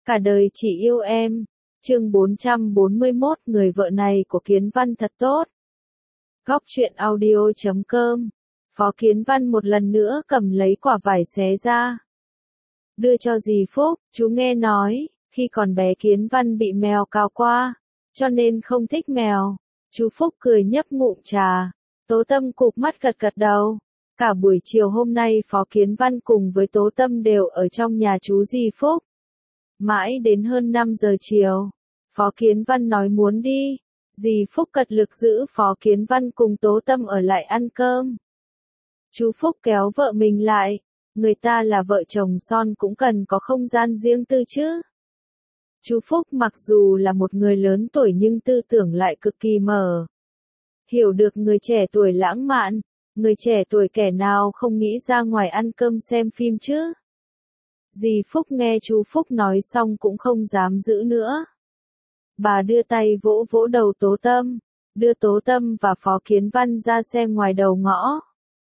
Cả đời chỉ yêu em. Chương 441, người vợ này của Kiến Văn thật tốt. Góc truyện audio.com. Phó Kiến Văn một lần nữa cầm lấy quả vải xé ra. Đưa cho dì Phúc, chú nghe nói, khi còn bé Kiến Văn bị mèo cào qua, cho nên không thích mèo. Chú Phúc cười nhấp ngụm trà. Tố Tâm cụp mắt gật gật đầu. Cả buổi chiều hôm nay Phó Kiến Văn cùng với Tố Tâm đều ở trong nhà chú dì Phúc. Mãi đến hơn 5 giờ chiều, Phó Kiến Văn nói muốn đi. Dì Phúc cật lực giữ Phó Kiến Văn cùng Tố Tâm ở lại ăn cơm. Chú Phúc kéo vợ mình lại. Người ta là vợ chồng son cũng cần có không gian riêng tư chứ. Chú Phúc mặc dù là một người lớn tuổi nhưng tư tưởng lại cực kỳ mở. Hiểu được người trẻ tuổi lãng mạn, người trẻ tuổi kẻ nào không nghĩ ra ngoài ăn cơm xem phim chứ. Dì Phúc nghe chú Phúc nói xong cũng không dám giữ nữa. Bà đưa tay vỗ vỗ đầu Tố Tâm, đưa Tố Tâm và Phó Kiến Văn ra xem ngoài đầu ngõ.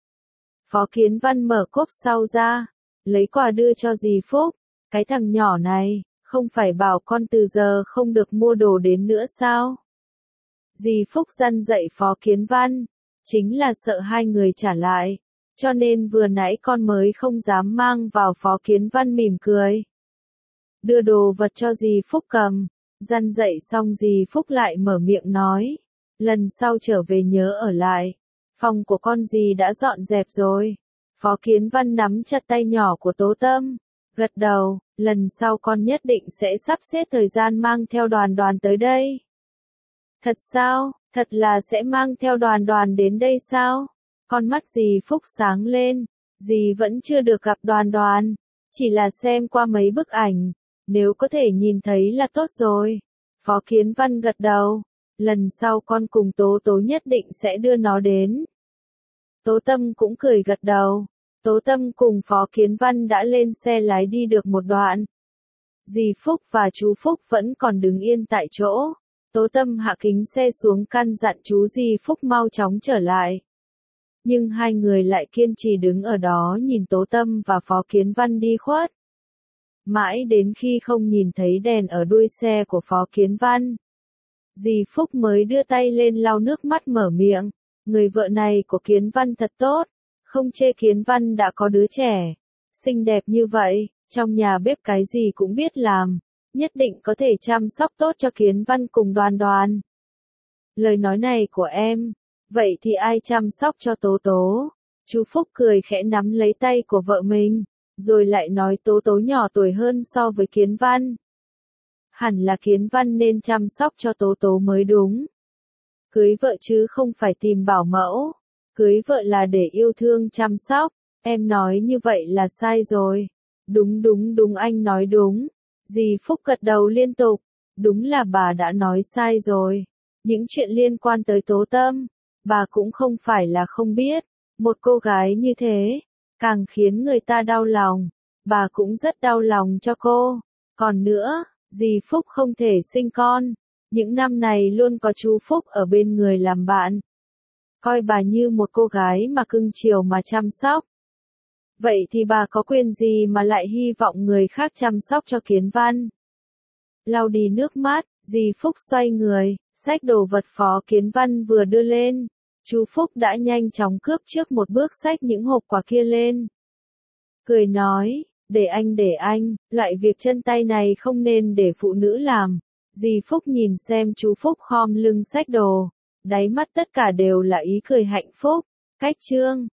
Phó Kiến Văn mở cốp sau ra, lấy quà đưa cho dì Phúc. Cái thằng nhỏ này, không phải bảo con từ giờ không được mua đồ đến nữa sao? Dì Phúc răn dạy Phó Kiến Văn, chính là sợ hai người trả lại, cho nên vừa nãy con mới không dám mang vào. Phó Kiến Văn mỉm cười, đưa đồ vật cho dì Phúc cầm. Răn dạy xong dì Phúc lại mở miệng nói, lần sau trở về nhớ ở lại, phòng của con dì đã dọn dẹp rồi. Phó Kiến Văn nắm chặt tay nhỏ của Tố Tâm, gật đầu, lần sau con nhất định sẽ sắp xếp thời gian mang theo Đoàn Đoàn tới đây. Thật sao, thật là sẽ mang theo Đoàn Đoàn đến đây sao? Con mắt dì Phúc sáng lên, dì vẫn chưa được gặp Đoàn Đoàn, chỉ là xem qua mấy bức ảnh, nếu có thể nhìn thấy là tốt rồi. Phó Kiến Văn gật đầu, lần sau con cùng Tố Tố nhất định sẽ đưa nó đến. Tố Tâm cũng cười gật đầu. Tố Tâm cùng Phó Kiến Văn đã lên xe lái đi được một đoạn. Dì Phúc và chú Phúc vẫn còn đứng yên tại chỗ. Tố Tâm hạ kính xe xuống căn dặn chú dì Phúc mau chóng trở lại. Nhưng hai người lại kiên trì đứng ở đó nhìn Tố Tâm và Phó Kiến Văn đi khuất. Mãi đến khi không nhìn thấy đèn ở đuôi xe của Phó Kiến Văn, dì Phúc mới đưa tay lên lau nước mắt mở miệng, người vợ này của Kiến Văn thật tốt, không chê Kiến Văn đã có đứa trẻ, xinh đẹp như vậy, trong nhà bếp cái gì cũng biết làm, nhất định có thể chăm sóc tốt cho Kiến Văn cùng Đoàn Đoàn. Lời nói này của em, vậy thì ai chăm sóc cho Tố Tố? Chú Phúc cười khẽ nắm lấy tay của vợ mình, rồi lại nói Tố Tố nhỏ tuổi hơn so với Kiến Văn. Hẳn là Kiến Văn nên chăm sóc cho Tố Tố mới đúng. Cưới vợ chứ không phải tìm bảo mẫu, cưới vợ là để yêu thương chăm sóc, em nói như vậy là sai rồi. Đúng đúng đúng, anh nói đúng. Dì Phúc gật đầu liên tục, đúng là bà đã nói sai rồi. Những chuyện liên quan tới Tố Tâm, bà cũng không phải là không biết, một cô gái như thế, càng khiến người ta đau lòng, bà cũng rất đau lòng cho cô. Còn nữa, dì Phúc không thể sinh con, những năm này luôn có chú Phúc ở bên người làm bạn, coi bà như một cô gái mà cưng chiều mà chăm sóc. Vậy thì bà có quyền gì mà lại hy vọng người khác chăm sóc cho Kiến Văn? Lau đi nước mắt, dì Phúc xoay người, xách đồ vật Phó Kiến Văn vừa đưa lên. Chú Phúc đã nhanh chóng cướp trước một bước xách những hộp quà kia lên. Cười nói, để anh, loại việc chân tay này không nên để phụ nữ làm. Dì Phúc nhìn xem chú Phúc khom lưng xách đồ, đáy mắt tất cả đều là ý cười hạnh phúc. Cách chương